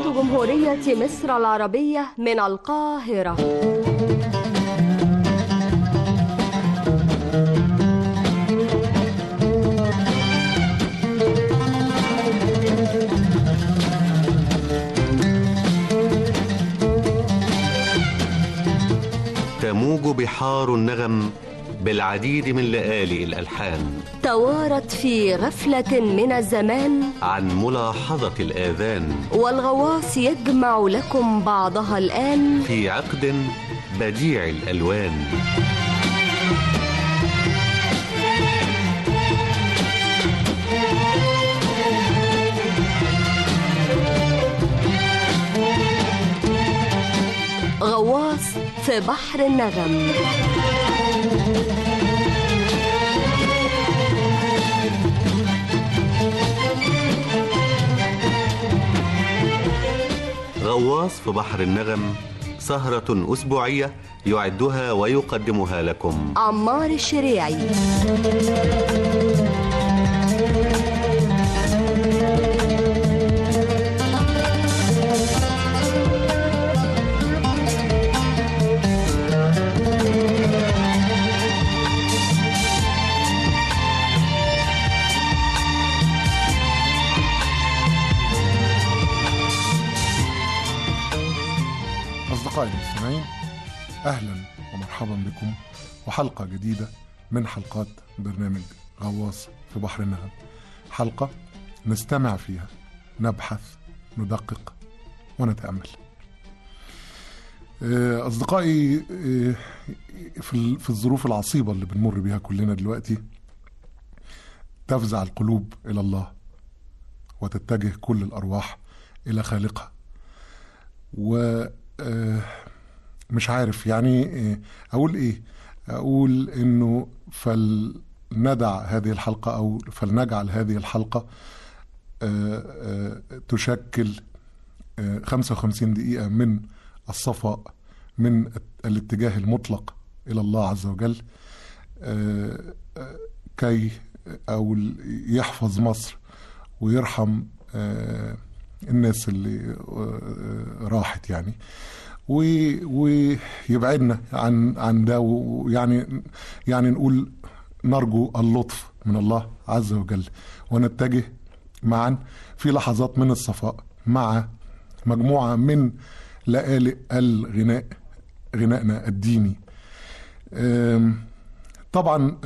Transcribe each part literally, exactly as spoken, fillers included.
جمهورية مصر العربية من القاهرة. تموج بحار النغم بالعديد من لآلئ الألحان، توارت في غفلة من الزمان عن ملاحظة الآذان، والغواص يجمع لكم بعضها الآن في عقد بديع الألوان. غواص في بحر النغم. غواص في بحر النغم، سهرة أسبوعية يعدها ويقدمها لكم عمار الشريعي. أصدقائي المستمعين، أهلا ومرحبا بكم وحلقة جديدة من حلقات برنامج غواص في بحر النغم. حلقة نستمع فيها، نبحث، ندقق ونتأمل. أصدقائي، في الظروف العصيبة اللي بنمر بها كلنا دلوقتي، تفزع القلوب إلى الله وتتجه كل الأرواح إلى خالقها. و مش عارف يعني أقول إيه. أقول إنه فلندع هذه الحلقة أو فلنجعل هذه الحلقة تشكل خمسة وخمسين دقيقة من الصفاء، من الاتجاه المطلق إلى الله عز وجل، كي أو يحفظ مصر ويرحم الناس اللي راحت يعني، ويبعدنا عن عن ده، ويعني يعني نقول نرجو اللطف من الله عز وجل، ونتجه معا في لحظات من الصفاء مع مجموعة من لآلئ الغناء، غنائنا الديني. طبعا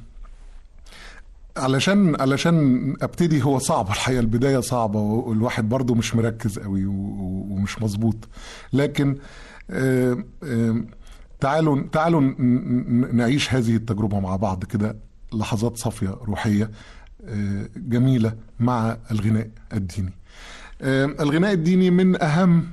علشان علشان ابتدي، هو صعب الحقيقة، البداية صعبة والواحد برضو مش مركز قوي ومش مظبوط، لكن تعالوا تعالوا نعيش هذه التجربة مع بعض كده، لحظات صافية روحية جميلة مع الغناء الديني. الغناء الديني من أهم،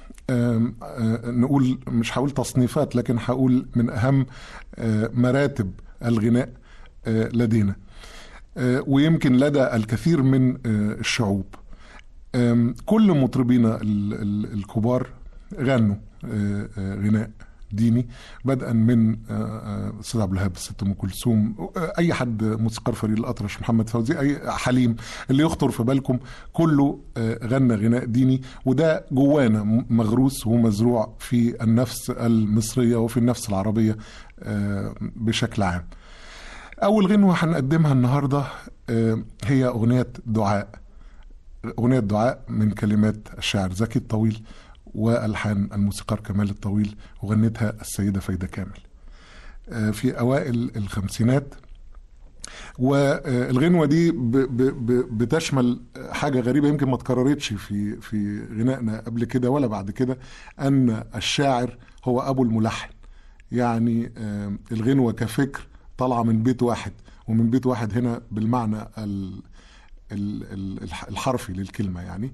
نقول مش هقول تصنيفات، لكن هقول من أهم مراتب الغناء لدينا، ويمكن لدى الكثير من الشعوب. كل مطربينا الكبار غنوا غناء ديني، بدءا من السيد عبد الوهاب، الست ام كلثوم، اي حد، موسيقار فريد الأطرش، محمد فوزي، اي حليم، اللي يخطر في بالكم كله غنى غناء ديني. وده جوانا مغروس ومزروع في النفس المصرية وفي النفس العربية بشكل عام. أول غنوة هنقدمها النهاردة هي أغنية دعاء. أغنية دعاء من كلمات الشاعر زكي الطويل وألحان الموسيقار كمال الطويل، وغنتها السيدة فايدة كامل في أوائل الخمسينات. والغنوة دي بتشمل حاجة غريبة يمكن ما تكررتش في في غنائنا قبل كده ولا بعد كده، أن الشاعر هو أبو الملحن. يعني الغنوة كفكر طالعة من بيت واحد، ومن بيت واحد هنا بالمعنى الحرفي للكلمة، يعني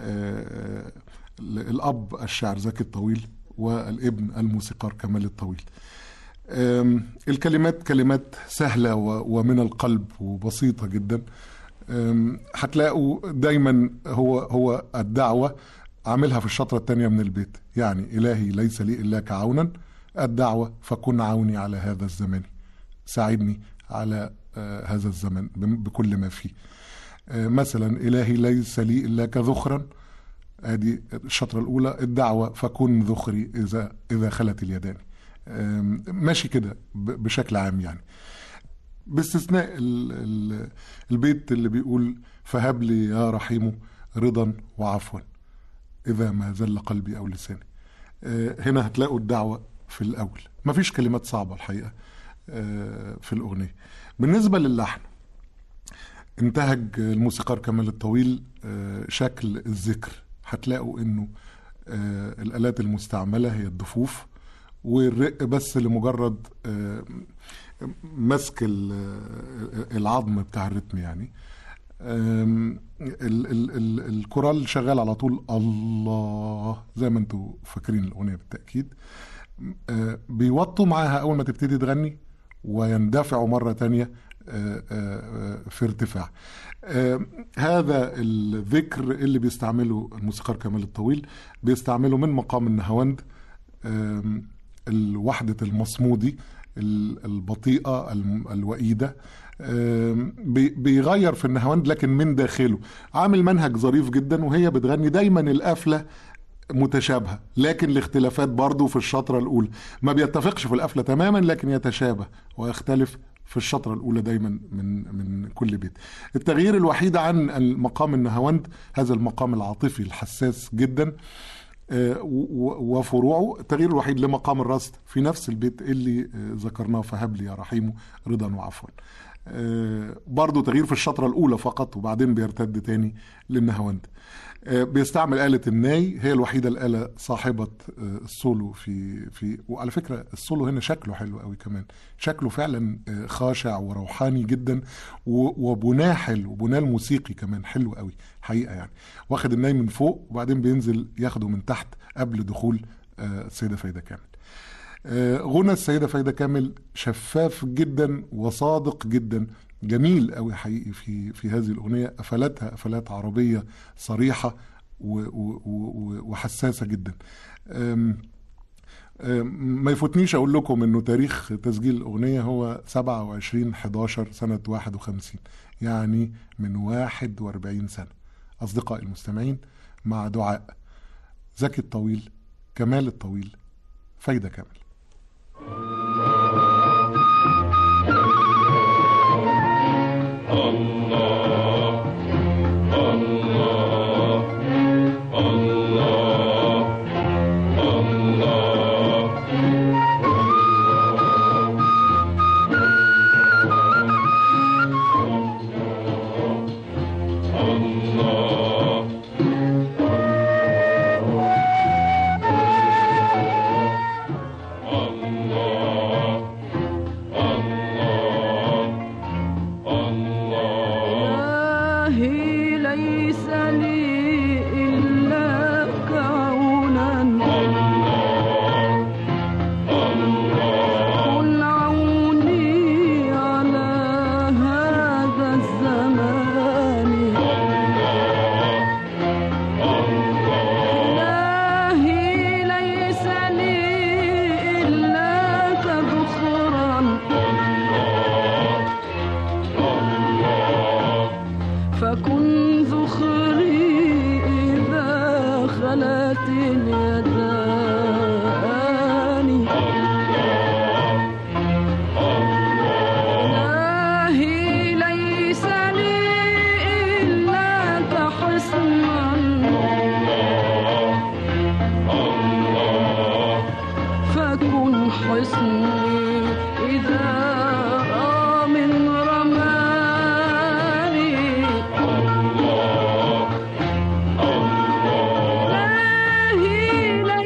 الأب الشاعر زكي الطويل والابن الموسيقار كمال الطويل. الكلمات كلمات سهلة ومن القلب وبسيطة جدا. هتلاقوا دايما هو هو الدعوة عاملها في الشطرة الثانية من البيت، يعني إلهي ليس لي إلاك عونا، الدعوة فكن عوني على هذا الزمان، ساعدني على هذا الزمن بكل ما فيه. مثلا إلهي ليس لي إلاك ذخرا، ادي الشطرة الاولى. الدعوة فكن ذخري اذا اذا خلت اليدان. ماشي كده بشكل عام يعني، باستثناء ال ال البيت اللي بيقول فهب لي يا رحيم رضا وعفوا اذا ما زل قلبي او لساني. هنا هتلاقوا الدعوة في الاول، مفيش كلمات صعبة الحقيقة في الاغنية. بالنسبة للحن، انتهج الموسيقار كمال الطويل شكل الذكر. هتلاقوا انه الآلات المستعملة هي الضفوف والرق بس لمجرد مسك العظم بتاع الرتم يعني. الكورال شغال على طول الله زي ما انتوا فاكرين الأغنية بالتأكيد. بيوطوا معاها أول ما تبتدي تغني ويندفعوا مرة تانية في ارتفاع. هذا الذكر اللي بيستعمله الموسيقار كمال الطويل بيستعمله من مقام النهاوند، الوحدة المصمودي البطيئة الوئيدة. بيغير في النهاوند لكن من داخله عامل منهج ظريف جدا، وهي بتغني دايما القفلة متشابهة، لكن الاختلافات برضو في الشطرة الأولى ما بيتفقش في القفلة تماما، لكن يتشابه ويختلف في الشطرة الأولى دايما من من كل بيت. التغيير الوحيد عن المقام النهاوند هذا المقام العاطفي الحساس جدا وفروعه، التغيير الوحيد لمقام الرصد في نفس البيت اللي ذكرناه فهب لي يا رحيم رضا وعفوا. برضو تغيير في الشطرة الأولى فقط، وبعدين بيرتد تاني للنهاوند. بيستعمل آلة الناي، هي الوحيدة الآلة صاحبة السولو في في وعلى فكرة السولو هنا شكله حلو قوي كمان، شكله فعلا خاشع وروحاني جدا، وبناه حلو وبناه الموسيقي كمان حلو قوي حقيقة يعني. واخد الناي من فوق وبعدين بينزل ياخده من تحت قبل دخول السيدة فايدة كامل. غنى السيدة فايدة كامل شفاف جدا وصادق جدا، جميل قوي حقيقي في في هذه الأغنية. قفلاتها قفلات عربية صريحة وحساسة جدا. أم أم ما يفوتنيش أقول لكم إنه تاريخ تسجيل الأغنية هو سبعة وعشرين حداشر سنة واحد وخمسين، يعني من واحد واربعين سنة. أصدقائي المستمعين، مع دعاء زكي الطويل، كمال الطويل، فايدة كامل. لا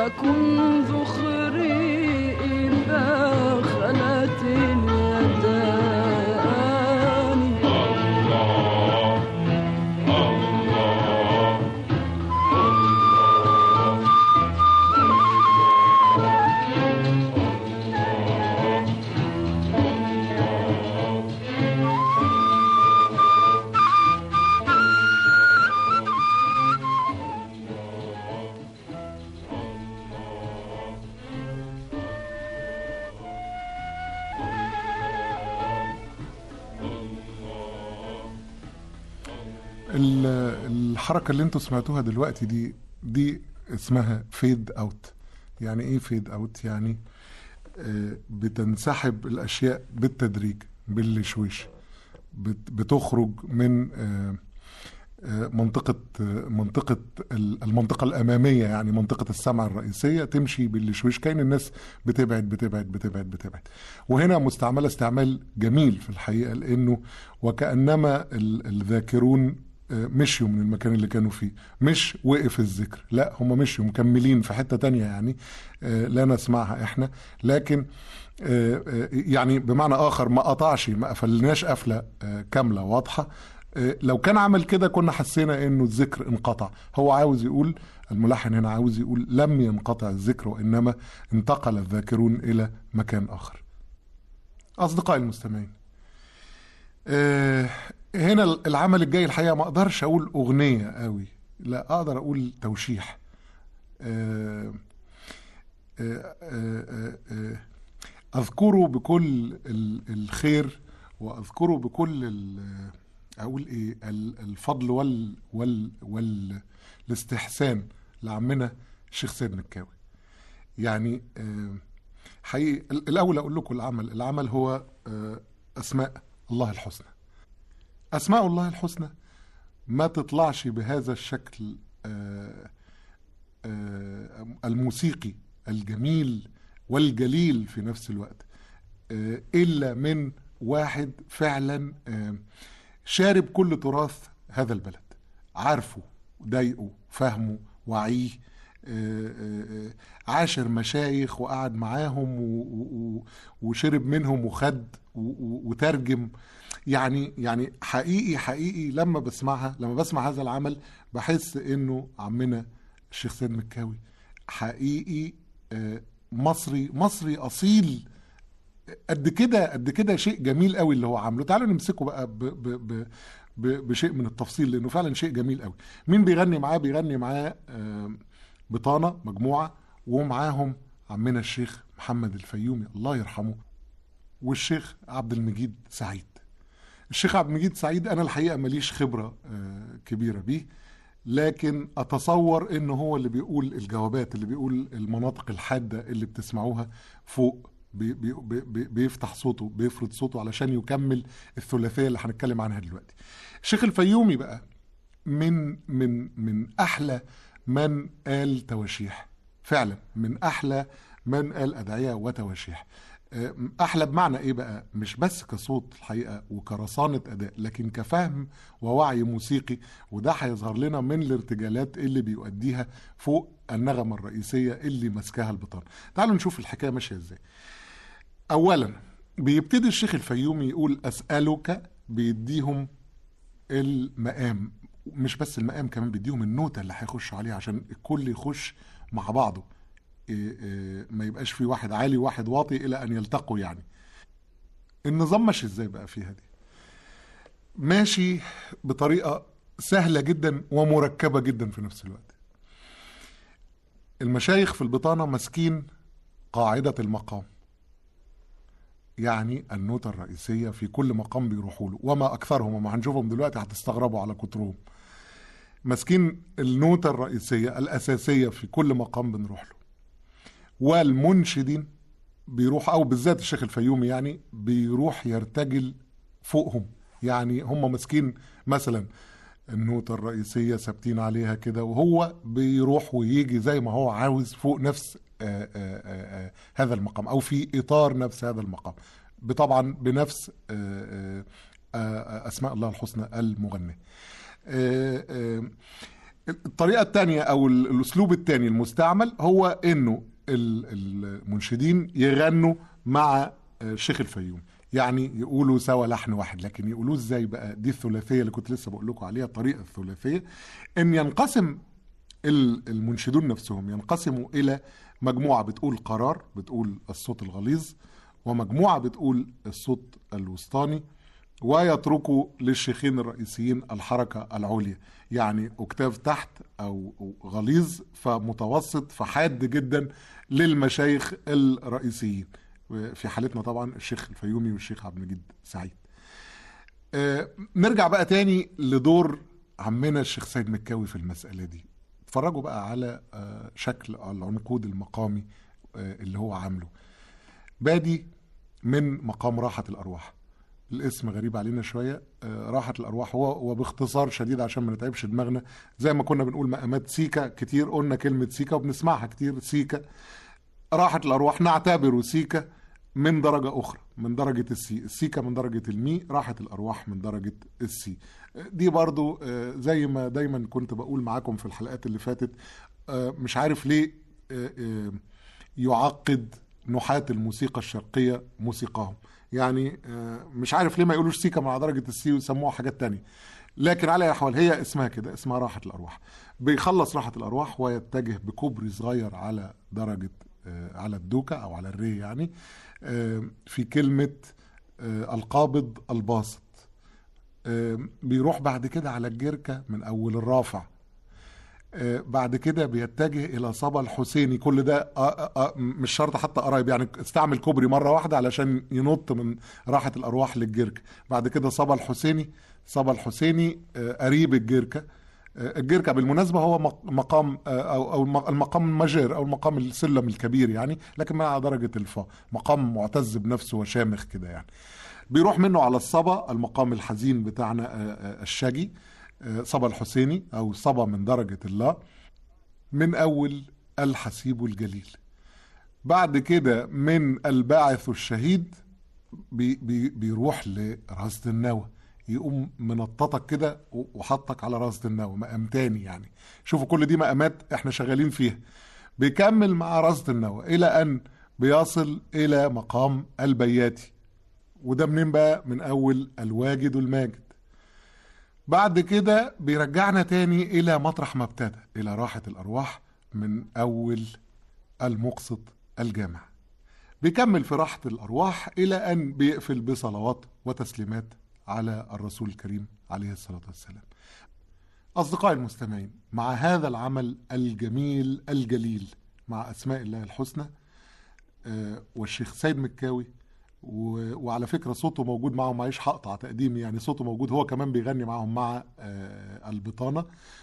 يكن ذخري إذا خلت اليدان. الله الله الحركة اللي انتوا سمعتوها دلوقتي دي دي اسمها فيد اوت. يعني ايه فيد اوت؟ يعني آه بتنسحب الاشياء بالتدريج بالشويش، بتخرج من آه آه منطقة آه منطقة المنطقة الأمامية، يعني منطقة السمع الرئيسية، تمشي بالشويش، كأن الناس بتبعد بتبعد بتبعد بتبعد. وهنا مستعملة استعمال جميل في الحقيقة، لأنه وكأنما الذاكرون مشيوا من المكان اللي كانوا فيه، مش وقف الذكر، لا هم مشيوا مكملين في حتة تانية يعني لا نسمعها احنا، لكن يعني بمعنى آخر ما قطعش، ما قفلناش قفلة كاملة واضحة. لو كان عمل كده كنا حسينا انه الذكر انقطع. هو عاوز يقول، الملحن هنا عاوز يقول لم ينقطع الذكر، وإنما انتقل الذاكرون إلى مكان آخر. أصدقائي المستمعين، هنا العمل الجاي الحقيقة ما أقدرش أقول أغنية قوي، لا أقدر أقول توشيح. أذكره بكل الخير، وأذكره بكل أقول إيه الفضل وال وال والاستحسان لعمنا الشيخ سيد مكاوي. يعني حقيقي الأول أقول لكم العمل العمل هو أسماء الله الحسنى. أسماء الله الحسنى ما تطلعش بهذا الشكل الموسيقي الجميل والجليل في نفس الوقت إلا من واحد فعلا شارب كل تراث هذا البلد، عارفه ضايقه فهمه وعيه، عاشر مشايخ وقعد معاهم وشرب منهم وخد وترجم. يعني يعني حقيقي حقيقي لما بسمعها لما بسمع هذا العمل بحس انه عمنا الشيخ سيد مكاوي حقيقي مصري مصري اصيل. قد كده قد كده شيء جميل قوي اللي هو عامله. تعالوا نمسكه بقى ب ب ب ب بشيء من التفصيل، لانه فعلا شيء جميل قوي. مين بيغني معاه؟ بيغني معاه بطانة مجموعة، ومعاهم عمنا الشيخ محمد الفيومي الله يرحمه، والشيخ عبد المجيد سعيد. الشيخ عبد المجيد سعيد انا الحقيقة ماليش خبرة كبيرة بيه، لكن اتصور انه هو اللي بيقول الجوابات، اللي بيقول المناطق الحادة اللي بتسمعوها فوق، بي بي بي بيفتح صوته، بيفرض صوته علشان يكمل الثلاثية اللي هنتكلم عنها دلوقتي. الشيخ الفيومي بقى من من من احلى من قال تواشيح، فعلا من احلى من قال ادعية وتواشيح. احلى بمعنى ايه بقى؟ مش بس كصوت الحقيقة وكرصانة اداء، لكن كفهم ووعي موسيقي، وده هيظهر لنا من الارتجالات اللي بيؤديها فوق النغمة الرئيسية اللي مسكها البطانة. تعالوا نشوف الحكاية ماشية ازاي. اولا بيبتدي الشيخ الفيومي يقول اسألك، بيديهم المقام، مش بس المقام، كمان بيديهم النوتة اللي هيخشوا عليها عشان الكل يخش مع بعضه، إيه إيه ما يبقاش في واحد عالي وواحد واطي الى ان يلتقوا. يعني النظام ماشي ازاي بقى فيها دي؟ ماشي بطريقة سهلة جدا ومركبة جدا في نفس الوقت. المشايخ في البطانة ماسكين قاعدة المقام، يعني النوتة الرئيسية في كل مقام بيروحوا له، وما أكثرهم، وما هنشوفهم دلوقتي هتستغربوا على كترهم. ماسكين النوتة الرئيسية الأساسية في كل مقام بنروح له. والمنشدين بيروح، أو بالذات الشيخ الفيومي يعني بيروح يرتجل فوقهم. يعني هم ماسكين مثلا النوتة الرئيسية ثابتين عليها كده، وهو بيروح ويجي زي ما هو عاوز فوق نفس آآ آآ هذا المقام، أو في إطار نفس هذا المقام، طبعا بنفس آآ آآ أسماء الله الحسنى المغنى. الطريقة الثانية أو الأسلوب الثاني المستعمل هو إنه المنشدين يغنوا مع الشيخ الفيومي، يعني يقولوا سوا لحن واحد. لكن يقولوه ازاي بقى؟ دي الثلاثية اللي كنت لسه بقول لكم عليها، الطريقة الثلاثية، إن ينقسم المنشدون نفسهم ينقسموا إلى مجموعة بتقول قرار، بتقول الصوت الغليظ، ومجموعة بتقول الصوت الوسطاني، ويتركوا للشيخين الرئيسيين الحركة العليا، يعني أكتاف تحت أو غليظ فمتوسط فحاد جدا للمشايخ الرئيسيين، في حالتنا طبعا الشيخ الفيومي والشيخ عبد المجيد سعيد. آه نرجع بقى تاني لدور عمنا الشيخ سيد مكاوي في المسألة دي. اتفرجوا بقى على آه شكل العنقود المقامي آه اللي هو عامله. بادي من مقام راحة الأرواح، الاسم غريب علينا شوية. آه راحة الأرواح هو وباختصار شديد عشان ما نتعبش دماغنا، زي ما كنا بنقول مقامات سيكا كتير، قلنا كلمة سيكا وبنسمعها كتير سيكا. راحة الأرواح نعتبره سيكا من درجة أخرى، من درجة السي. السيكا من درجة المي، راحة الأرواح من درجة السي. دي برضو زي ما دايما كنت بقول معاكم في الحلقات اللي فاتت، مش عارف ليه يعقد نحاة الموسيقى الشرقية موسيقاهم، يعني مش عارف ليه ما يقولوش سيكا مع درجة السي ويسموها حاجات تانية. لكن على الأحوال هي اسمها كده، اسمها راحة الأرواح. بيخلص راحة الأرواح ويتجه بكوبري صغير على درجة على الدوكة أو على الري، يعني في كلمة القابض الباسط. بيروح بعد كده على الجركة من أول الرافع، بعد كده بيتجه إلى صبا الحسيني. كل ده مش شرط حتى قرايب، يعني استعمل كوبري مرة واحدة علشان ينط من راحة الأرواح للجركة. بعد كده صبا الحسيني، صبا الحسيني قريب الجركة. الجركة بالمناسبة هو مقام أو أو المقام المجر أو المقام السلم الكبير يعني، لكن مع درجة الفا، مقام معتز بنفسه وشامخ كده يعني. بيروح منه على الصبا، المقام الحزين بتاعنا الشجي، صبا الحسيني أو صبا من درجة الله، من أول الحسيب الجليل. بعد كده من الباعث الشهيد بي بي بيروح لرصد النوى، يقوم منططك كده وحطك على رصد النوى، مقام تاني يعني. شوفوا كل دي مقامات احنا شغالين فيها. بيكمل مع رصد النوى إلى أن بيصل إلى مقام البياتي، وده منين بقى؟ من أول الواجد الماجد. بعد كده بيرجعنا تاني إلى مطرح ما ابتدى، إلى راحة الأرواح، من أول المقسط الجامع. بيكمل في راحة الأرواح إلى أن بيقفل بصلوات وتسليمات على الرسول الكريم عليه الصلاة والسلام. أصدقائي المستمعين، مع هذا العمل الجميل الجليل مع أسماء الله الحسنى والشيخ سيد مكاوي، وعلى فكرة صوته موجود معهم، معيش هقطع تقديمي يعني، صوته موجود، هو كمان بيغني معهم مع البطانة،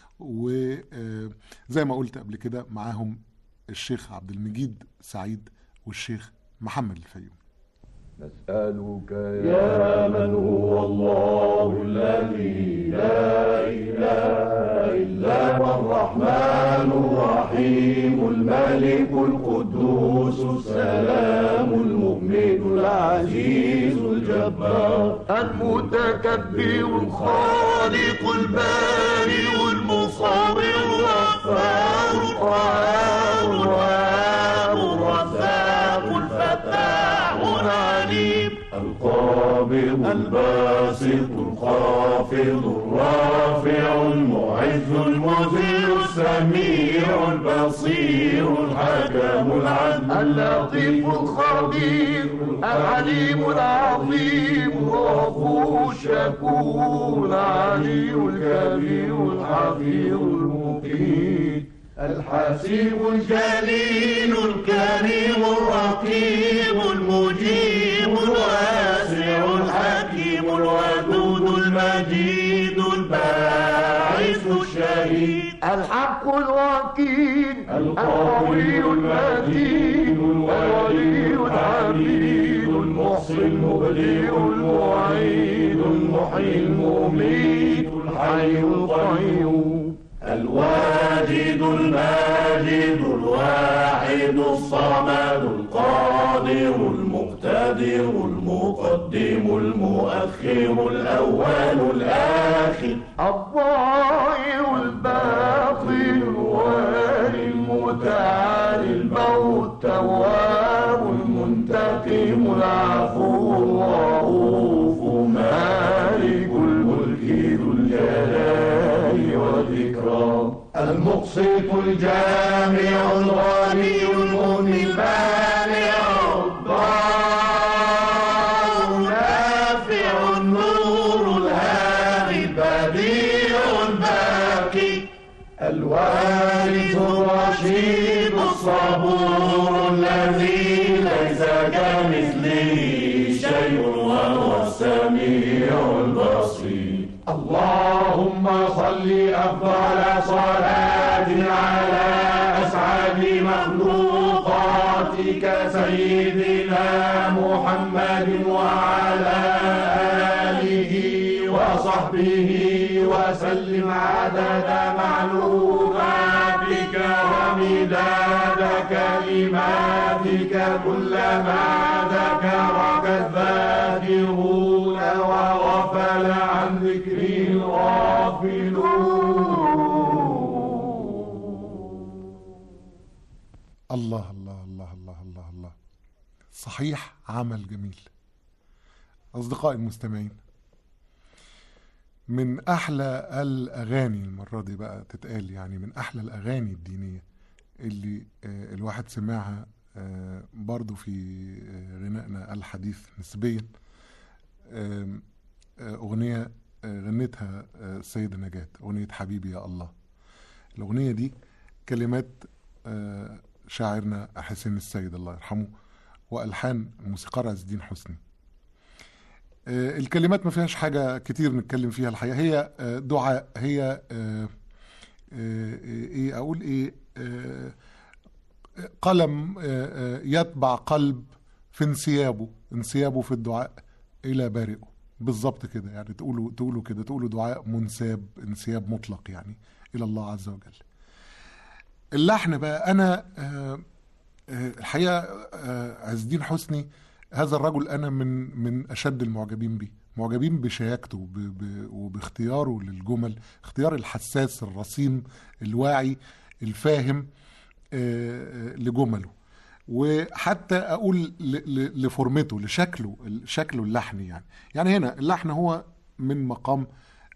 وزي ما قلت قبل كده معاهم الشيخ عبد المجيد سعيد والشيخ محمد الفيومي. نسألك يا من هو الله الذي لا إله إلا هو الرحمن الرحيم الملك القدوس السلام المؤمن العزيز الجبار المتكبر الخالق البارئ المصور الغفار القهار الوهاب الرزاق الفتاح العليم القابض الباسط الخافض الرافع المعز المذل السميع البصير الحكم العدل اللطيف الخبير العليم العظيم الغفور الشكور العلي الكبير الحفيظ المقيم الحسيب الجليل الكريم الرقيب المجيب الواسع الحكيم الودود المجيد الباعث الشهيد الحق الوكيل القوي المتين الولي الحميد المحصي المبدئ المعيد المحيي المميت الحي القيوم الواجد الماجد الواحد الصمد القادر المقتدر المقدم المؤخر الأول الآخر الظاهر الباطن الموت تواب منتقم العفو الرؤوف مالك الملك ذو الجلال والإكرام المقسط الجامع الغني المغني المانع الضار نافع النور الهادي البديع الباقي الوارث الرشيد الصبور الذي ليس كمثله شيء وهو السميع البصير اللهم صل أفضل صلاة على أسعد مخلوقاتك سيدنا محمد وعلى آله وصحبه وسلم عدد معلوماتك ومداد كلماتك كلما ذكرك الذاكرون وغفل عن ذكره الغافلون. الله الله الله الله الله الله صحيح، عمل جميل. أصدقائي المستمعين، من أحلى الأغاني المرة دي بقى تتقال، يعني من أحلى الأغاني الدينية اللي الواحد سمعها برضو في غنائنا الحديث نسبيا، أغنية غنتها السيدة نجاة، أغنية حبيبي يا الله. الأغنية دي كلمات شاعرنا حسين السيد الله يرحمه، وألحان الموسيقار عز الدين حسني. الكلمات ما فيهاش حاجة كتير نتكلم فيها الحقيقة، هي دعاء، هي ايه اقول ايه قلم يتبع قلب في انسيابه انسيابه في الدعاء الى بارئه، بالظبط كده. يعني تقولوا تقولوا كده، تقولوا دعاء منساب، انسياب مطلق يعني الى الله عز وجل. اللحن بقى، انا الحقيقة عز الدين حسني هذا الرجل أنا من من أشد المعجبين به، معجبين بشياكته وباختياره للجمل، اختيار الحساس الرصين الواعي الفاهم لجمله، وحتى أقول لفورمته، لشكله، شكله اللحني. يعني يعني هنا اللحن هو من مقام،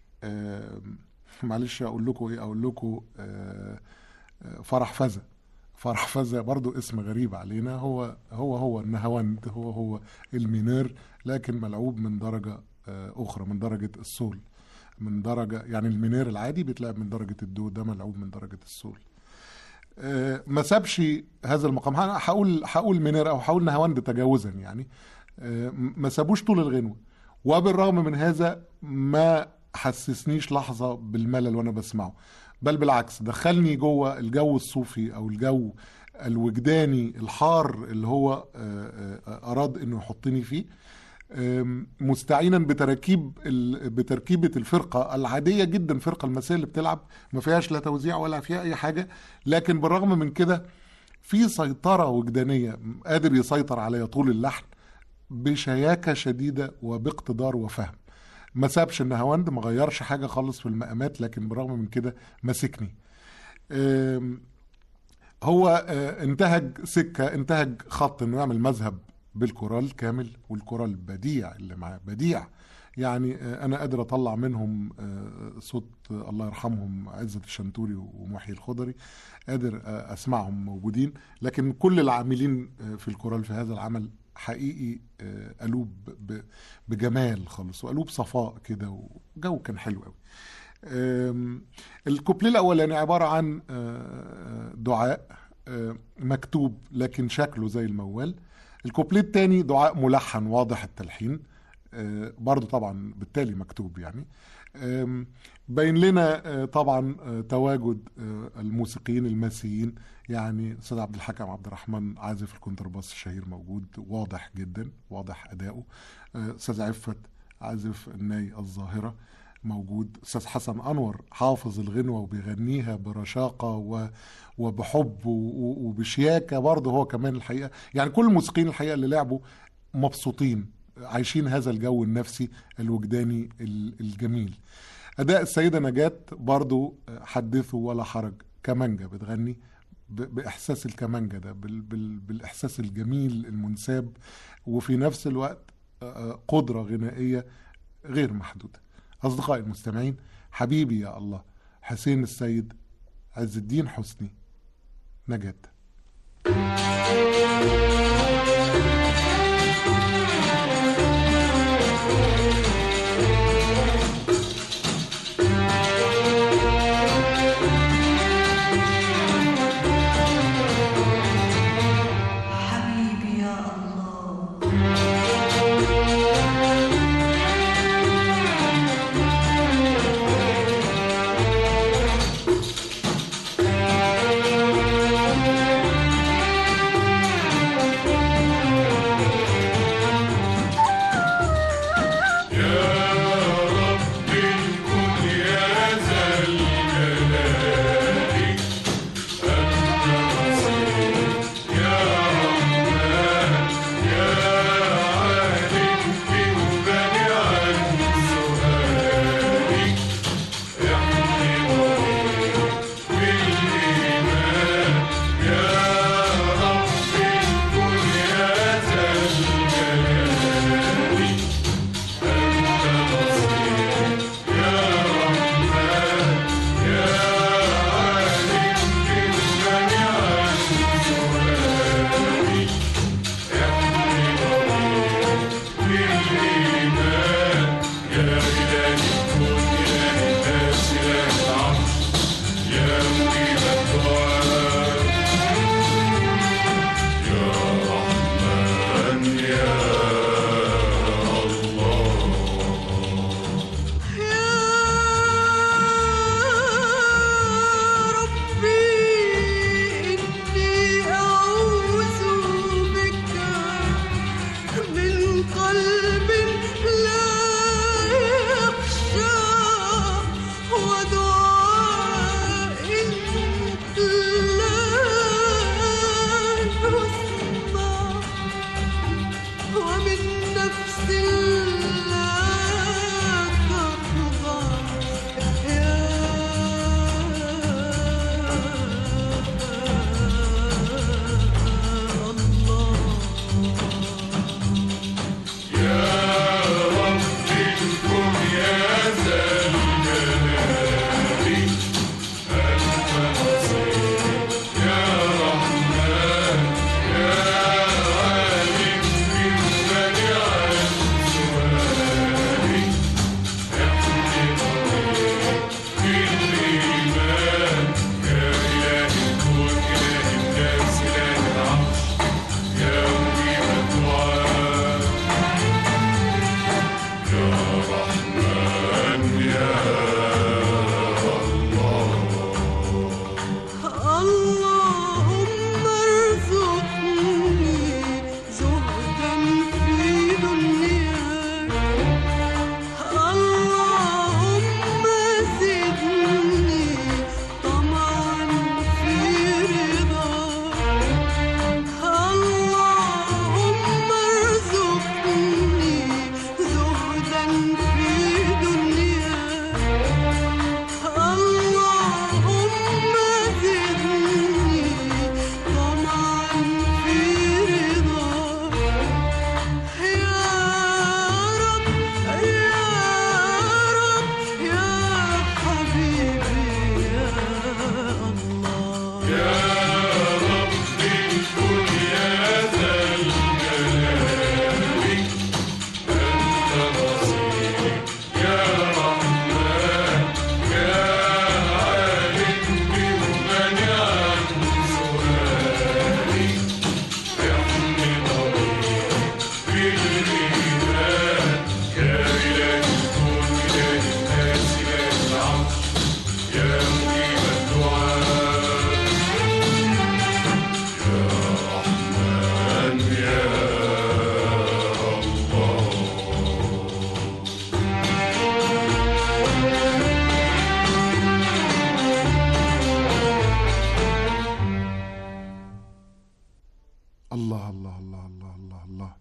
معلش أقول لكم إيه، أقول لكم فرح فزة. فرح فزة برضو اسم غريب علينا، هو هو هو النهاوند، هو هو المينير، لكن ملعوب من درجة أخرى، من درجة السول، من درجة يعني المينير العادي بيتلعب من درجة الدو، ده ملعوب من درجة السول. ما سابش هذا المقام، هقول هقول مينير أو هقول نهاوند تجاوزا، يعني ما سابوش طول الغنوة، وبالرغم من هذا ما حسسنيش لحظة بالملل وأنا بسمعه، بل بالعكس دخلني جوه الجو الصوفي او الجو الوجداني الحار اللي هو اراد انه يحطني فيه، مستعينا بتركيب بتركيبه الفرقه العاديه جدا، الفرقه المسائيه اللي بتلعب ما فيهاش لا توزيع ولا فيها اي حاجه، لكن بالرغم من كده في سيطره وجدانيه، قادر يسيطر عليها طول اللحن بشياكه شديده وباقتدار وفهم. ما سابش النهاوند، ما غيرش حاجة خالص في المقامات، لكن بالرغم من كده مسكني. هو انتهج سكة، انتهج خط انه يعمل مذهب بالكورال كامل، والكورال بديع اللي معاه بديع، يعني انا قادر اطلع منهم صوت الله يرحمهم عزت الشنتوري ومحيي الخضري، قادر اسمعهم موجودين، لكن كل العاملين في الكورال في هذا العمل حقيقي قلوب بجمال خالص، وقلوب صفاء كده، وجو كان حلو قوي. الكوبليه الاولاني عباره عن دعاء مكتوب لكن شكله زي الموال. الكوبليه الثاني دعاء ملحن واضح التلحين، برضو طبعا بالتالي مكتوب، يعني بين لنا طبعا تواجد الموسيقيين الماسيين، يعني استاذ عبد الحكم عبد الرحمن عازف الكونترباس الشهير موجود، واضح جدا، واضح اداؤه. استاذ عفت عازف الناي الظاهره موجود. استاذ حسن انور حافظ الغنوه وبيغنيها برشاقه وبحب وبشياكه برضه هو كمان الحقيقه. يعني كل الموسيقيين الحقيقه اللي لعبوا مبسوطين، عايشين هذا الجو النفسي الوجداني الجميل. اداء السيده نجاة برضه حدثوا ولا حرج، كمانجا بتغني بإحساس الكمانجة ده، بالإحساس الجميل المنساب، وفي نفس الوقت قدرة غنائية غير محدودة. أصدقائي المستمعين، حبيبي يا الله حسين السيد، عز الدين حسني، نجاة. الله الله الله الله الله الله.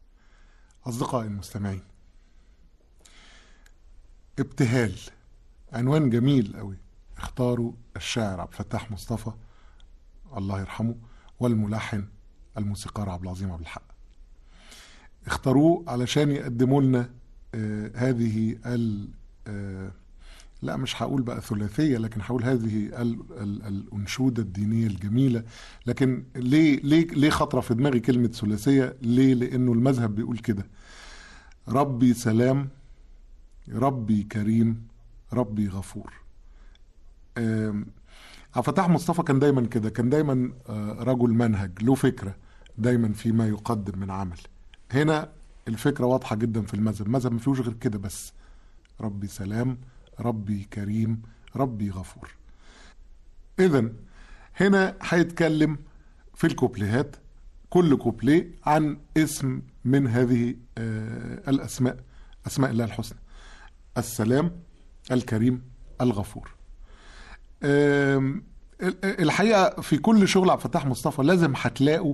أصدقائي المستمعين، ابتهال عنوان جميل قوي اختاروا الشاعر عبد الفتاح مصطفى الله يرحمه، والملحن الموسيقار عبد العظيم عبد الحق. اختاروه علشان يقدموا لنا آه هذه ال آه لا مش هقول بقى ثلاثية، لكن هقول هذه ال ال الأنشودة الدينية الجميلة. لكن ليه ليه ليه خطرة في دماغي كلمة ثلاثية؟ ليه؟ لأنه المذهب بيقول كده: ربي سلام، ربي كريم، ربي غفور. عبد الفتاح مصطفى كان دايما كده، كان دايما رجل منهج، له فكرة دايما فيما يقدم من عمل. هنا الفكرة واضحة جدا في المذهب، المذهب ما فيهوش غير كده بس: ربي سلام، ربي كريم، ربي غفور. إذن هنا هيتكلم في الكوبليهات كل كوبليه عن اسم من هذه الأسماء، أسماء الله الحسنى: السلام، الكريم، الغفور. الحقيقة في كل شغل عبد الفتاح مصطفى لازم هتلاقوا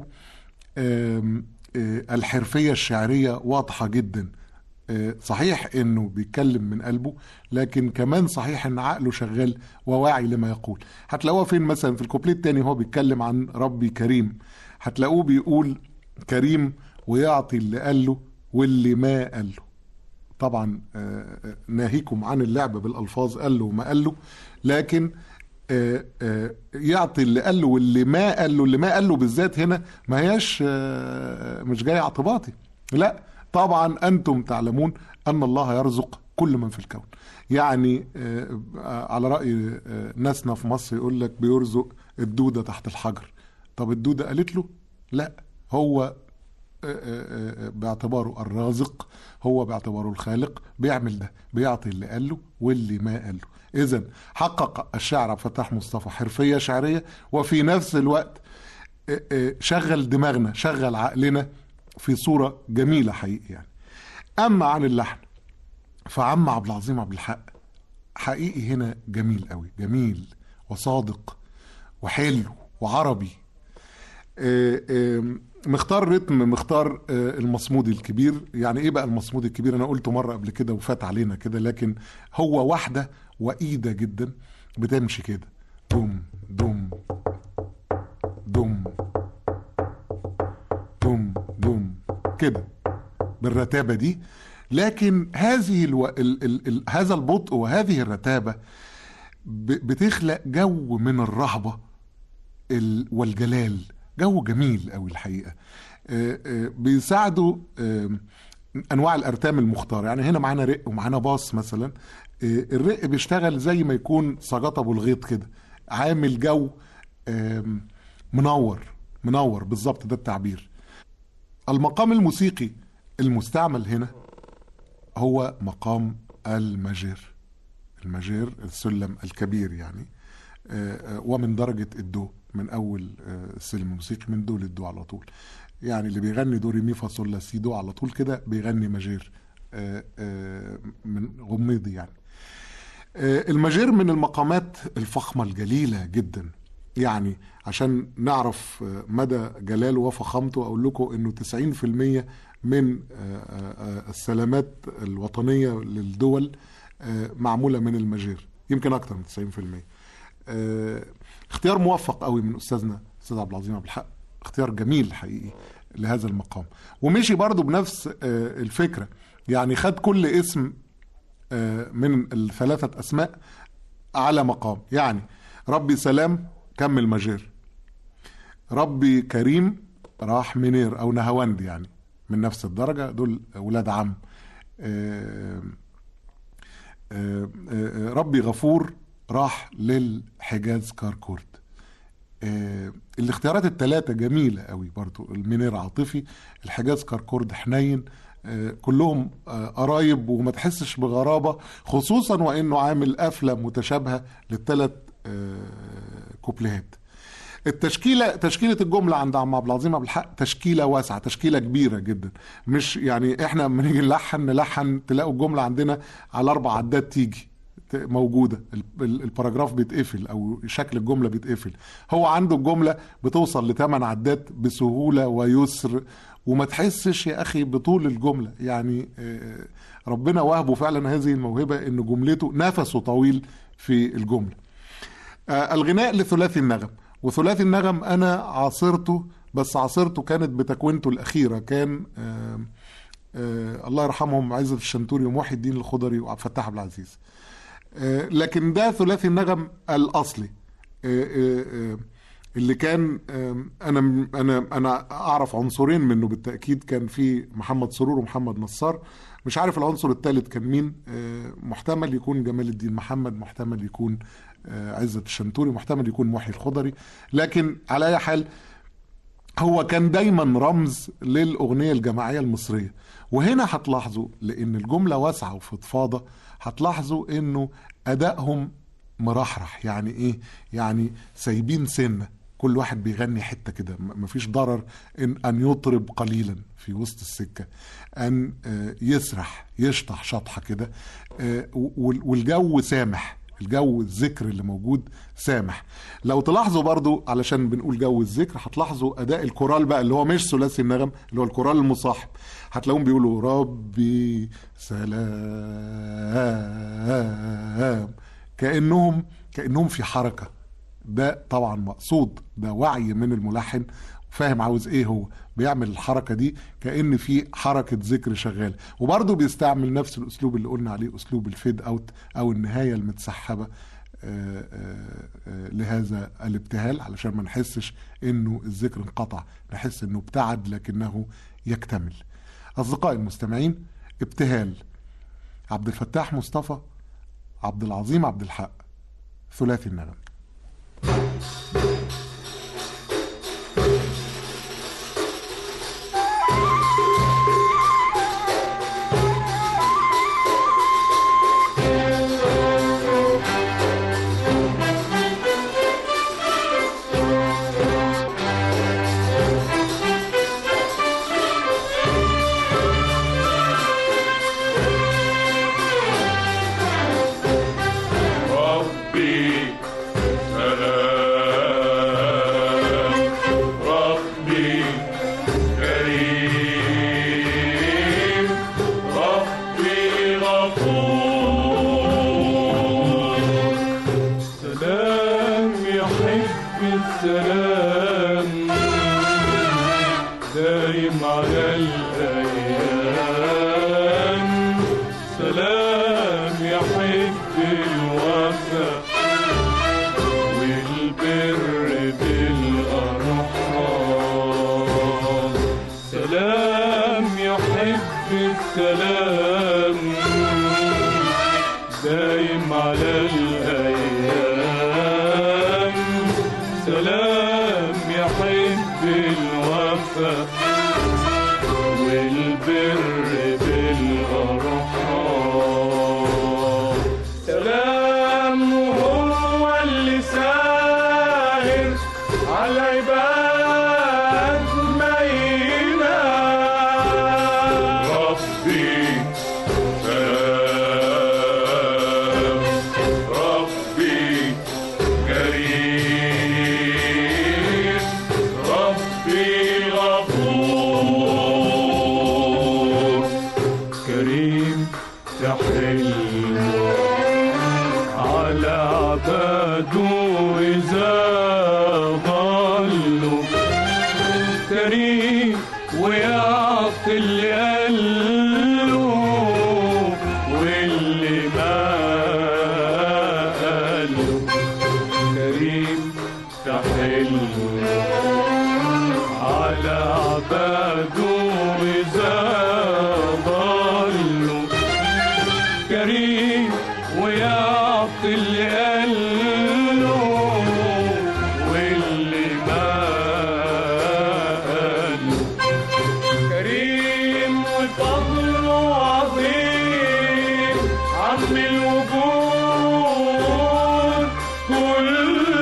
الحرفية الشعرية واضحة جدا. صحيح انه بيتكلم من قلبه، لكن كمان صحيح ان عقله شغال وواعي لما يقول. هتلاقوها فين؟ مثلا في الكوبليه التاني هو بيتكلم عن ربي كريم، هتلاقوه بيقول كريم ويعطي اللي قال له واللي ما قال له. طبعا ناهيكم عن اللعب بالالفاظ قال له وما قال له، لكن يعطي اللي قال له واللي ما قال له. اللي ما قال له بالذات هنا ما هياش مش جاي اعتباطي، لا طبعا أنتم تعلمون أن الله يرزق كل من في الكون. يعني على رأي ناسنا في مصر يقول لك بيرزق الدودة تحت الحجر. طب الدودة قالت له؟ لا، هو باعتباره الرازق، هو باعتباره الخالق بيعمل ده، بيعطي اللي قال له واللي ما قال له. إذن حقق الشاعر عبد الفتاح مصطفى حرفية شعرية، وفي نفس الوقت شغل دماغنا، شغل عقلنا في صورة جميلة حقيقي يعني. أما عن اللحن فعم عبد العظيم عبد الحق حقيقي هنا جميل قوي، جميل وصادق وحلو وعربي. مختار رتم، مختار المصمود الكبير. يعني ايه بقى المصمود الكبير؟ انا قلته مرة قبل كده وفات علينا كده، لكن هو واحدة وإيدة جدا بتمشي كده: دوم دوم دوم دوم دوم كده بالرتابة دي. لكن هذه الو... ال... ال... ال... هذا البطء وهذه الرتابة ب... بتخلق جو من الرهبة ال... والجلال، جو جميل قوي الحقيقة. آآ آآ بيساعدوا أنواع الأرتام المختارة. يعني هنا معانا رق ومعانا باص مثلا. الرق بيشتغل زي ما يكون سجاط أبو الغيط كده، عامل جو منور منور بالظبط، ده التعبير. المقام الموسيقي المستعمل هنا هو مقام الماجير. الماجير السلم الكبير يعني، ومن درجة الدو، من أول السلم الموسيقي من دو للدو على طول. يعني اللي بيغني دو ري مي فا صول لا سي دو على طول كده بيغني ماجير من غميضي يعني. الماجير من المقامات الفخمة الجليلة جدا. يعني عشان نعرف مدى جلاله وفخامته أقول لكم إنه تسعين في المية من السلامات الوطنية للدول معمولة من الماجير، يمكن أكتر من تسعين في المية. اختيار موفق قوي من أستاذنا أستاذ عبد العظيم عبد الحق، اختيار جميل حقيقي لهذا المقام. ومشي برضو بنفس الفكرة، يعني خد كل اسم من الثلاثة أسماء على مقام. يعني ربي سلام كمل ماجير، ربي كريم راح منير أو نهاوند يعني من نفس الدرجة، دول ولاد عم. ربي غفور راح للحجاز كاركورد. الاختيارات الثلاثة جميلة قوي برضو. المنير عاطفي، الحجاز كاركورد حنين، كلهم قرايب وما تحسش بغرابة، خصوصا وانه عامل قفلة متشابهة للثلاث كوبليهات. التشكيلة، تشكيلة الجملة عند عم عبد العظيم عبد الحق تشكيلة واسعة، تشكيلة كبيرة جدا. مش يعني احنا لما نيجي نلحن نلحن تلاقوا الجملة عندنا على اربع عدات تيجي موجودة، الباراجراف بيتقفل او شكل الجملة بيتقفل. هو عنده الجملة بتوصل لثمان عدات بسهولة ويسر، وما تحسش يا اخي بطول الجملة. يعني ربنا وهبه فعلا هذه الموهبة ان جملته نفسه طويل في الجملة. الغناء لثلاثي النغم، وثلاثي النغم أنا عاصرته، بس عاصرته كانت بتكوينته الأخيرة. كان آه آه الله يرحمهم عزت الشنتوري ومحي الدين الخضري وعبد الفتاح عبد العزيز. آه لكن ده ثلاثي النغم الأصلي آه آه آه اللي كان آه أنا أنا أنا أعرف عنصرين منه بالتأكيد، كان في محمد سرور ومحمد نصار. مش عارف العنصر الثالث كان مين، آه محتمل يكون جمال الدين محمد، محتمل يكون آه عزت الشنتوري، محتمل يكون محي الخضري. لكن على أي حال هو كان دايما رمز للأغنية الجماعية المصرية. وهنا هتلاحظوا لأن الجملة واسعة وفضفاضة، هتلاحظوا إنه أدائهم مرحرح. يعني إيه؟ يعني سايبين سنة، كل واحد بيغني حتة كده، مفيش ضرر إن أن يطرب قليلا في وسط السكة، أن يسرح يشطح شطحة كده، والجو سامح، الجو الذكر اللي موجود سامح. لو تلاحظوا برضو علشان بنقول جو الذكر، هتلاحظوا أداء الكورال بقى اللي هو مش ثلاثي النغم، اللي هو الكورال المصاحب. هتلاقوهم بيقولوا ربي سلام، كأنهم كأنهم في حركة. ده طبعا مقصود، ده وعي من الملحن، فاهم عاوز ايه، هو بيعمل الحركة دي كأن في حركة ذكر شغال. وبرضه بيستعمل نفس الأسلوب اللي قلنا عليه، أسلوب الفيد أوت أو النهاية المتسحبة آآ آآ لهذا الابتهال، علشان ما نحسش إنه الذكر انقطع، نحس إنه ابتعد لكنه يكتمل. أصدقائي المستمعين، ابتهال عبد الفتاح مصطفى، عبد العظيم عبد الحق، ثلاثي النغم.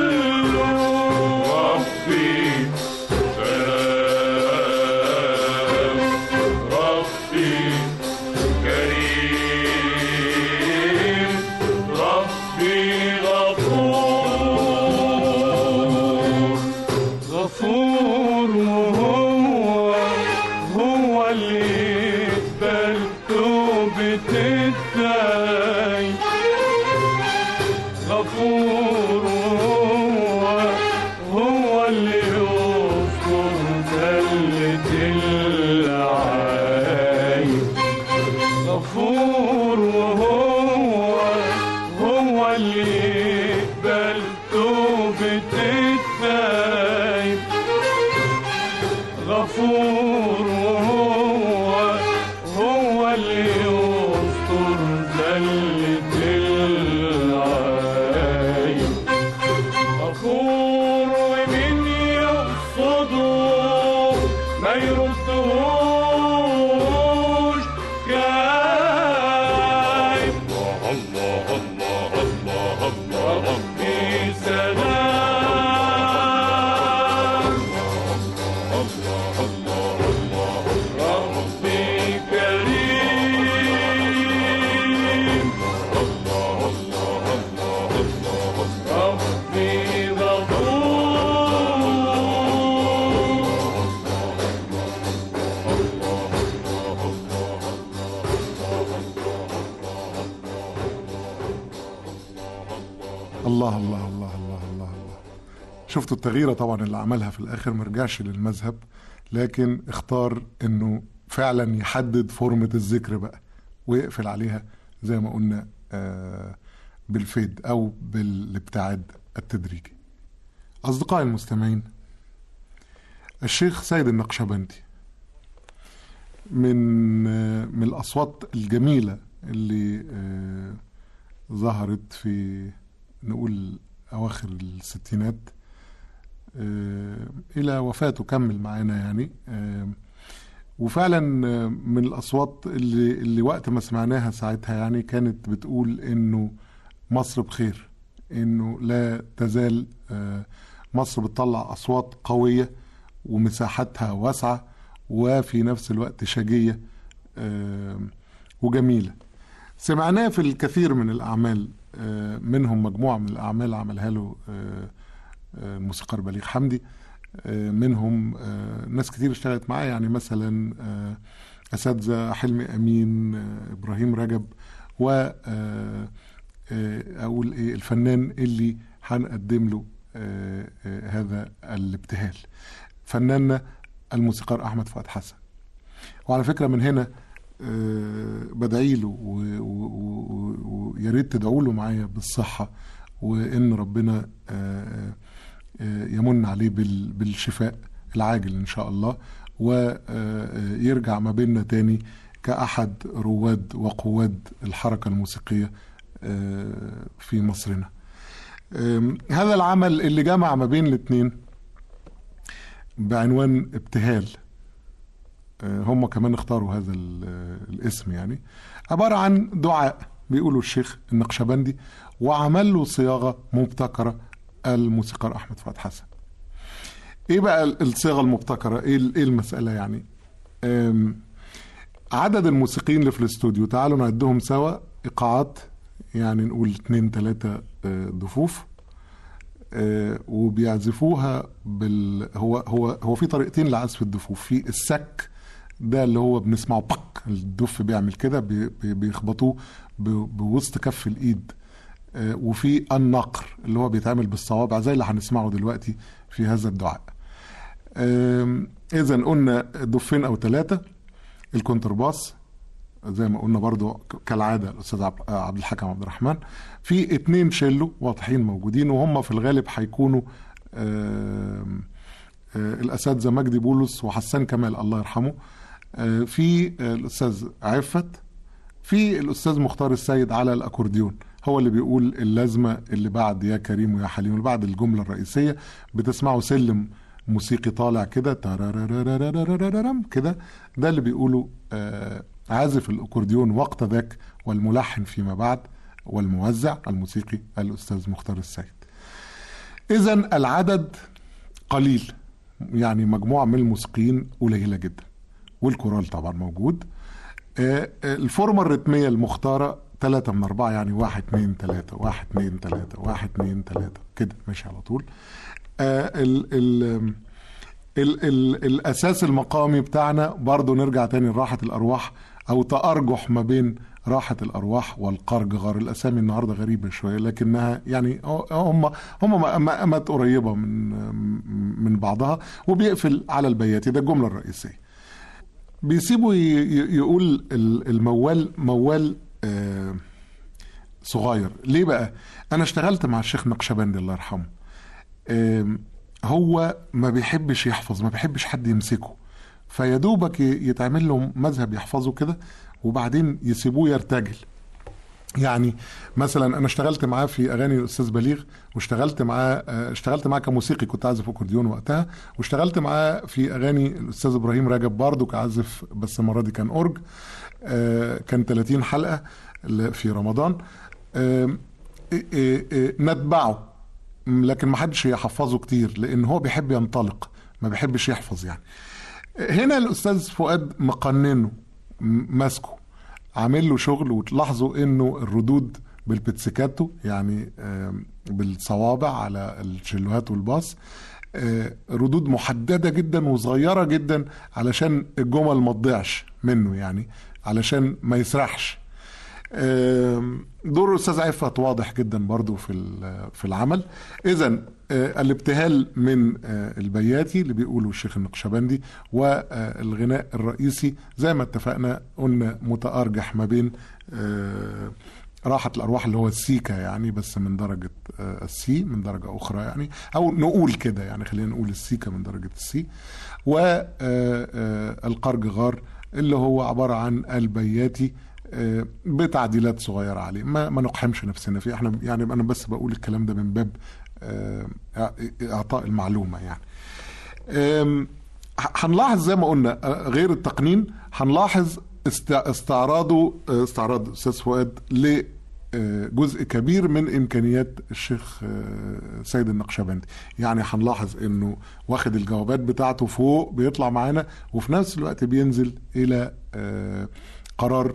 ربي سلام زلة العايب غفور وهو هو اللي يقبل توبة التايب غفور وهو هو اللي يستر زلة العايب غفور ومن يقصده ما يردهوش كايب الله الله الله الله ربي سلام الله الله الله ربي كريم الله الله الله الله ربي الله الله الله الله الله الله. شفتوا التغييرة طبعا اللي عملها في الآخر، مرجعش للمذهب لكن اختار انه فعلا يحدد فورمة الذكر بقى ويقفل عليها زي ما قلنا آه بالفيد او بالابتعاد التدريجي. اصدقائي المستمعين، الشيخ سيد النقشبندي من آه من الاصوات الجميلة اللي آه ظهرت في نقول أواخر الستينات آه إلى وفاته، كمل معانا يعني آه وفعلا من الأصوات اللي, اللي وقت ما سمعناها ساعتها يعني كانت بتقول إنه مصر بخير، إنه لا تزال آه مصر بتطلع أصوات قوية ومساحتها واسعة وفي نفس الوقت شجية آه وجميلة. سمعناه في الكثير من الأعمال، منهم مجموعة من الأعمال عملها له الموسيقار بليغ حمدي، منهم ناس كتير اشتغلت معاه يعني مثلا أساتذة حلمي أمين، إبراهيم رجب، وأقول إيه الفنان اللي هنقدم له هذا الابتهال فناننا الموسيقار أحمد فؤاد حسن. وعلى فكرة من هنا أه بدعي له ويا ريت تدعوا له معايا بالصحة وإن ربنا أه أه يمن عليه بالشفاء العاجل إن شاء الله، ويرجع ما بيننا تاني كأحد رواد وقواد الحركة الموسيقية في مصرنا. هذا العمل اللي جمع ما بين الاثنين بعنوان ابتهال، هم كمان اختاروا هذا الاسم، يعني عبارة عن دعاء بيقولوا الشيخ النقشبندي وعمل له صياغة مبتكرة الموسيقار أحمد فؤاد حسن. ايه بقى الصياغة المبتكرة؟ ايه المسألة يعني؟ عدد الموسيقيين اللي في الاستوديو تعالوا نعدهم سوا، ايقاعات يعني نقول اتنين تلاتة ضفوف، وبيعزفوها بال هو هو هو في طريقتين لعزف الضفوف. في السك ده اللي هو بنسمعه بق، الدف بيعمل كده بيخبطوه بوسط كف الايد، وفي النقر اللي هو بيتعمل بالصوابع زي اللي هنسمعه دلوقتي في هذا الدعاء. اذا قلنا ضفين او ثلاثة. الكونترباس زي ما قلنا برضو كالعادة الأستاذ عبد الحكم عبد الرحمن. في اتنين شيلو واضحين موجودين وهم في الغالب هيكونوا الأساتذة مجدي بولس وحسان كمال الله يرحمه. في الأستاذ عفت، في الأستاذ مختار السيد على الأكورديون، هو اللي بيقول اللازمة اللي بعد يا كريم ويا حليم، اللي بعد الجملة الرئيسية بتسمعوا سلم موسيقي طالع كده كده، ده اللي بيقولوا عازف الأكورديون وقت ذاك والملحن فيما بعد والموزع الموسيقي الأستاذ مختار السيد. إذن العدد قليل، يعني مجموعة من الموسيقيين قليلة جدا، والكورال طبعا موجود. الفورمة الرتمية المختارة ثلاثة من أربعة، يعني واحد اتنين تلاتة واحد اتنين تلاتة واحد اتنين تلاتة كده ماشي على طول. ال ال ال ال الأساس المقامي بتاعنا برضو نرجع تاني لراحة الأرواح أو تأرجح ما بين راحت الأرواح والقرجغار. الأسامي النهاردة غريبة شوية لكنها يعني هم هم مقامات قريبة من من بعضها. وبيقفل على البياتي، ده الجملة الرئيسية. بيسيبوا يقول الموال موال آه صغير. ليه بقى؟ أنا اشتغلت مع الشيخ نقشبندي الله يرحمه. آه هو ما بيحبش يحفظ، ما بيحبش حد يمسكه، فيدوبك يتعمل له مذهب يحفظه كده وبعدين يسيبوه يرتجل. يعني مثلا انا اشتغلت معاه في اغاني الاستاذ بليغ، واشتغلت معاه اشتغلت معاه كموسيقي، كنت عازف اكورديون وقتها، واشتغلت معاه في اغاني الاستاذ ابراهيم رجب برضه كعازف، بس المره دي كان اورج. كان ثلاثين حلقه في رمضان. نتبعه لكن ما حدش يحفظه كتير لان هو بيحب ينطلق، ما بيحبش يحفظ. يعني هنا الاستاذ فؤاد مقننه ماسكه، عامل له شغل. وتلاحظوا انه الردود بالبتسيكاتو، يعني بالصوابع على الشلوهات والباص، ردود محددة جدا وصغيرة جدا علشان الجمل ما تضيعش منه، يعني علشان ما يسرحش. دور الاستاذ عفت واضح جدا برضو في في العمل. اذا الابتهال من البياتي اللي بيقوله الشيخ النقشبندي، والغناء الرئيسي زي ما اتفقنا قلنا متأرجح ما بين راحة الأرواح اللي هو السيكا، يعني بس من درجة السي، من درجة أخرى يعني، أو نقول كده يعني، خلينا نقول السيكا من درجة السي، والقرجغار اللي هو عبارة عن البياتي بتعديلات صغيرة عليه. ما ما نقحمش نفسنا فيه، احنا يعني انا بس بقول الكلام ده من باب اعطاء المعلومة. يعني هنلاحظ زي ما قلنا غير التقنين، هنلاحظ استعراضه استعراض استاذ فؤاد لجزء كبير من امكانيات الشيخ سيد النقشبندي. يعني هنلاحظ انه واخد الجوابات بتاعته فوق بيطلع معانا، وفي نفس الوقت بينزل الى قرار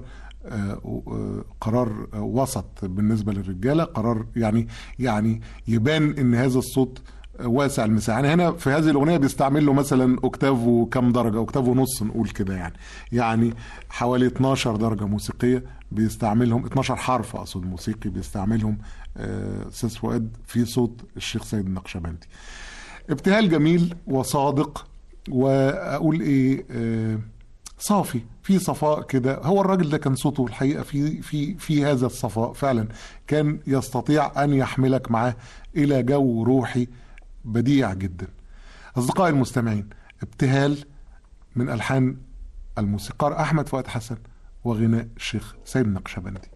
قرار وسط بالنسبة للرجالة، قرار يعني يعني يبان ان هذا الصوت واسع المساحة. يعني هنا في هذه الأغنية بيستعمل له مثلا أكتاف وكم درجة، أكتاف ونص نقول كده، يعني يعني حوالي اتناشر درجة موسيقية بيستعملهم، اتناشر حرف أقصد موسيقي بيستعملهم أستاذ فؤاد في صوت الشيخ سيد النقشبندي. ابتهال جميل وصادق، وأقول إيه آه صافي، في صفاء كده. هو الراجل ده كان صوته الحقيقة في في في هذا الصفاء فعلا، كان يستطيع أن يحملك معاه إلى جو روحي بديع جدا. أصدقائي المستمعين، ابتهال من ألحان الموسيقار أحمد فؤاد حسن وغناء الشيخ سيد النقشبندي.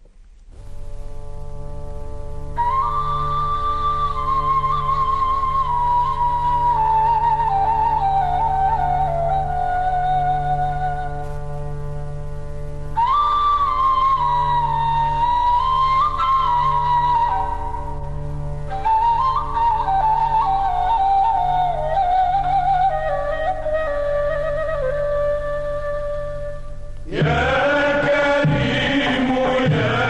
يا كريم يا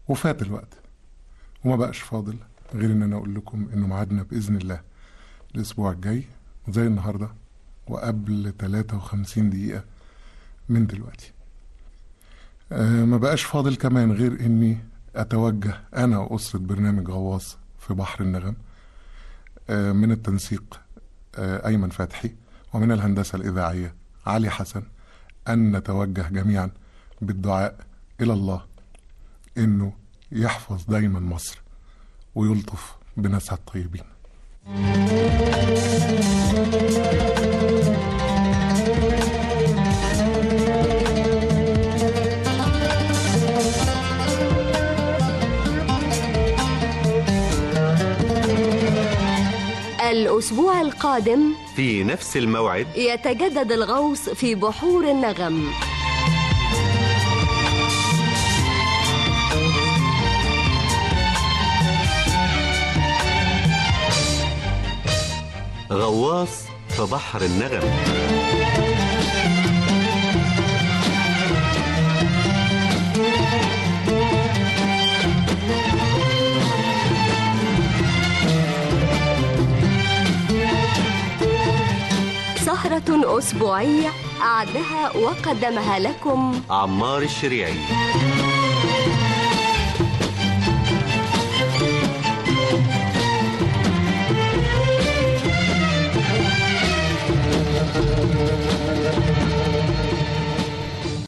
وفات الوقت وما بقاش فاضل غير ان انا اقول لكم انه ميعادنا باذن الله الاسبوع الجاي زي النهارده وقبل ثلاثة وخمسين دقيقة من دلوقتي. أه ما بقاش فاضل كمان غير اني اتوجه انا واسرة برنامج غواص في بحر النغم، أه من التنسيق أه ايمن فتحي، ومن الهندسة الاذاعية علي حسن، ان نتوجه جميعا بالدعاء الى الله انه يحفظ دايما مصر ويلطف بناسها الطيبين. الأسبوع القادم في نفس الموعد يتجدد الغوص في بحور النغم. غواص في بحر النغم. سهرة أسبوعية أعدها وقدمها لكم عمار الشريعي.